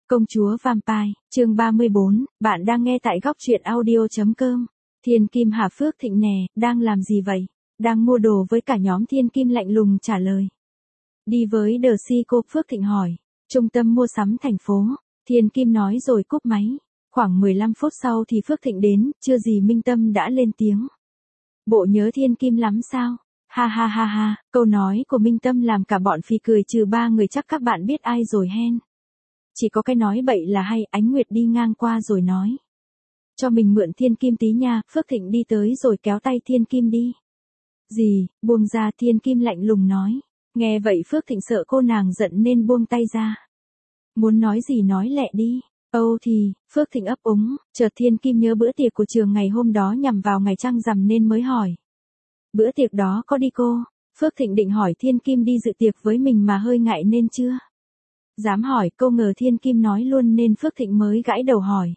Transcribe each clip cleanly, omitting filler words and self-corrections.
Công chúa Vampire, chương 34, bạn đang nghe tại góc truyện audio.com. Thiên Kim Hà Phước Thịnh nè, đang làm gì vậy? Đang mua đồ với cả nhóm Thiên Kim lạnh lùng trả lời. Đi với The Si cô Phước Thịnh hỏi. Trung tâm mua sắm thành phố. Thiên Kim nói rồi cúp máy. Khoảng 15 phút sau thì Phước Thịnh đến, chưa gì Minh Tâm đã lên tiếng. Bộ nhớ Thiên Kim lắm sao? Ha ha ha ha, câu nói của Minh Tâm làm cả bọn phì cười trừ ba người chắc các bạn biết ai rồi hen. Chỉ có cái nói bậy là hay, Ánh Nguyệt đi ngang qua rồi nói. Cho mình mượn Thiên Kim tí nha, Phước Thịnh đi tới rồi kéo tay Thiên Kim đi. Gì, buông ra, Thiên Kim lạnh lùng nói. Nghe vậy Phước Thịnh sợ cô nàng giận nên buông tay ra. Muốn nói gì nói lẹ đi. Âu thì, Phước Thịnh ấp úng, chợt Thiên Kim nhớ bữa tiệc của trường ngày hôm đó nhằm vào ngày trăng rằm nên mới hỏi. Bữa tiệc đó có đi cô? Phước Thịnh định hỏi Thiên Kim đi dự tiệc với mình mà hơi ngại nên chưa dám hỏi, câu ngờ Thiên Kim nói luôn nên Phước Thịnh mới gãi đầu hỏi.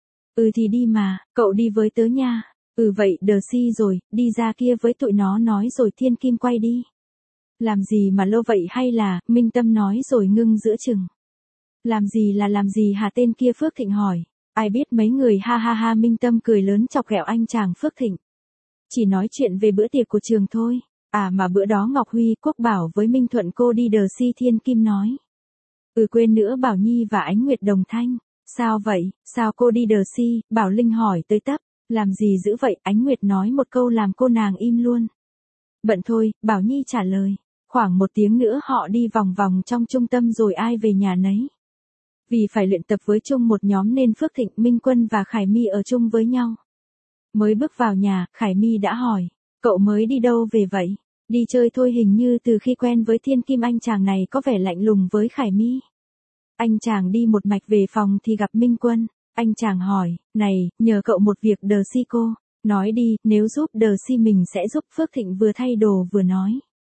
Ừ thì đi mà, cậu đi với tớ nha. Ừ vậy, The Si rồi, đi ra kia với tụi nó nói rồi Thiên Kim quay đi. Làm gì mà lâu vậy hay là, Minh Tâm nói rồi ngưng giữa chừng. Làm gì là làm gì hả, tên kia Phước Thịnh hỏi. Ai biết mấy người, ha ha ha, Minh Tâm cười lớn chọc ghẹo anh chàng Phước Thịnh. Chỉ nói chuyện về bữa tiệc của trường thôi. À mà bữa đó Ngọc Huy, Quốc Bảo với Minh Thuận cô đi The Si, Thiên Kim nói. Ừ quên nữa, Bảo Nhi và Ánh Nguyệt đồng thanh. Sao vậy, sao cô đi The Si? Bảo Linh hỏi tới tấp. Làm gì dữ vậy? Ánh Nguyệt nói một câu làm cô nàng im luôn. Bận thôi, Bảo Nhi trả lời. Khoảng 1 tiếng nữa họ đi vòng vòng trong trung tâm rồi ai về nhà nấy. Vì phải luyện tập với chung một nhóm nên Phước Thịnh, Minh Quân và Khải My ở chung với nhau. Mới bước vào nhà, Khải My đã hỏi. Cậu mới đi đâu về vậy? Đi chơi thôi, hình như từ khi quen với Thiên Kim anh chàng này có vẻ lạnh lùng với Khải My. Anh chàng đi một mạch về phòng thì gặp Minh Quân. Anh chàng hỏi, này, nhờ cậu một việc The Si cô. Nói đi, nếu giúp The Si mình sẽ giúp. Phước Thịnh vừa thay đồ vừa nói.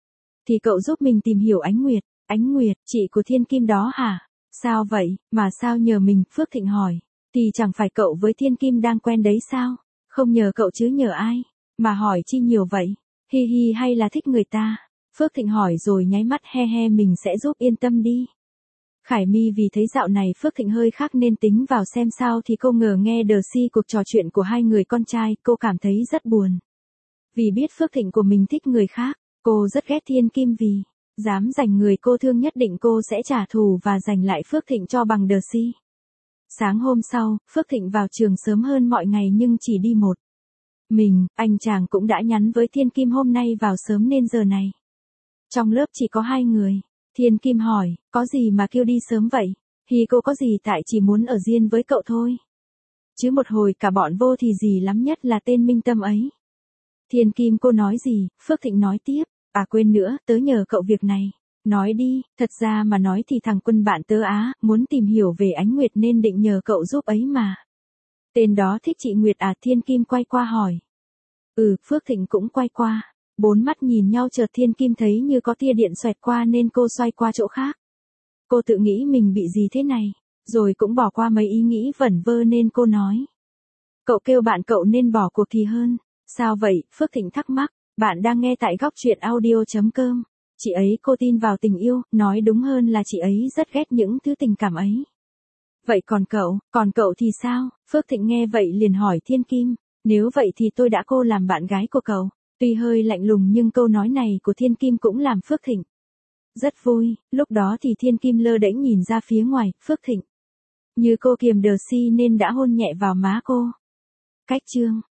Thì cậu giúp mình tìm hiểu Ánh Nguyệt. Ánh Nguyệt, chị của Thiên Kim đó hả? Sao vậy, mà sao nhờ mình? Phước Thịnh hỏi. Thì chẳng phải cậu với Thiên Kim đang quen đấy sao? Không nhờ cậu chứ nhờ ai? Mà hỏi chi nhiều vậy? Hi hi, hay là thích người ta? Phước Thịnh hỏi rồi nháy mắt, he he, mình sẽ giúp, yên tâm đi. Khải My vì thấy dạo này Phước Thịnh hơi khác nên tính vào xem sao thì cô ngờ nghe The Si cuộc trò chuyện của hai người con trai, cô cảm thấy rất buồn. Vì biết Phước Thịnh của mình thích người khác, cô rất ghét Thiên Kim vì dám giành người cô thương, nhất định cô sẽ trả thù và giành lại Phước Thịnh cho bằng The Si. Sáng hôm sau, Phước Thịnh vào trường sớm hơn mọi ngày nhưng chỉ đi một mình, anh chàng cũng đã nhắn với Thiên Kim hôm nay vào sớm nên giờ này. Trong lớp chỉ có 2 người. Thiên Kim hỏi, có gì mà kêu đi sớm vậy? Thì cô có gì, tại chỉ muốn ở riêng với cậu thôi. Chứ một hồi cả bọn vô thì gì lắm, nhất là tên Minh Tâm ấy. Thiên Kim, cô nói gì? Phước Thịnh nói tiếp, à quên nữa, tớ nhờ cậu việc này. Nói đi, thật ra mà nói thì thằng Quân bạn tớ muốn tìm hiểu về Ánh Nguyệt nên định nhờ cậu giúp ấy mà. Tên đó thích chị Nguyệt à? Thiên Kim quay qua hỏi. Ừ, Phước Thịnh cũng quay qua. 4 mắt nhìn nhau, chợt Thiên Kim thấy như có tia điện xoẹt qua nên cô xoay qua chỗ khác. Cô tự nghĩ mình bị gì thế này, rồi cũng bỏ qua mấy ý nghĩ vẩn vơ nên cô nói. Cậu kêu bạn cậu nên bỏ cuộc thì hơn. Sao vậy? Phước Thịnh thắc mắc. Bạn đang nghe tại góc truyện audio.com. Chị ấy cô tin vào tình yêu, nói đúng hơn là chị ấy rất ghét những thứ tình cảm ấy. Vậy còn cậu thì sao? Phước Thịnh nghe vậy liền hỏi Thiên Kim. Nếu vậy thì tôi đã cô làm bạn gái của cậu. Tuy hơi lạnh lùng nhưng câu nói này của Thiên Kim cũng làm Phước Thịnh rất vui. Lúc đó thì Thiên Kim lơ đễnh nhìn ra phía ngoài, Phước Thịnh như cô kiềm The Si nên đã hôn nhẹ vào má cô. Cách chương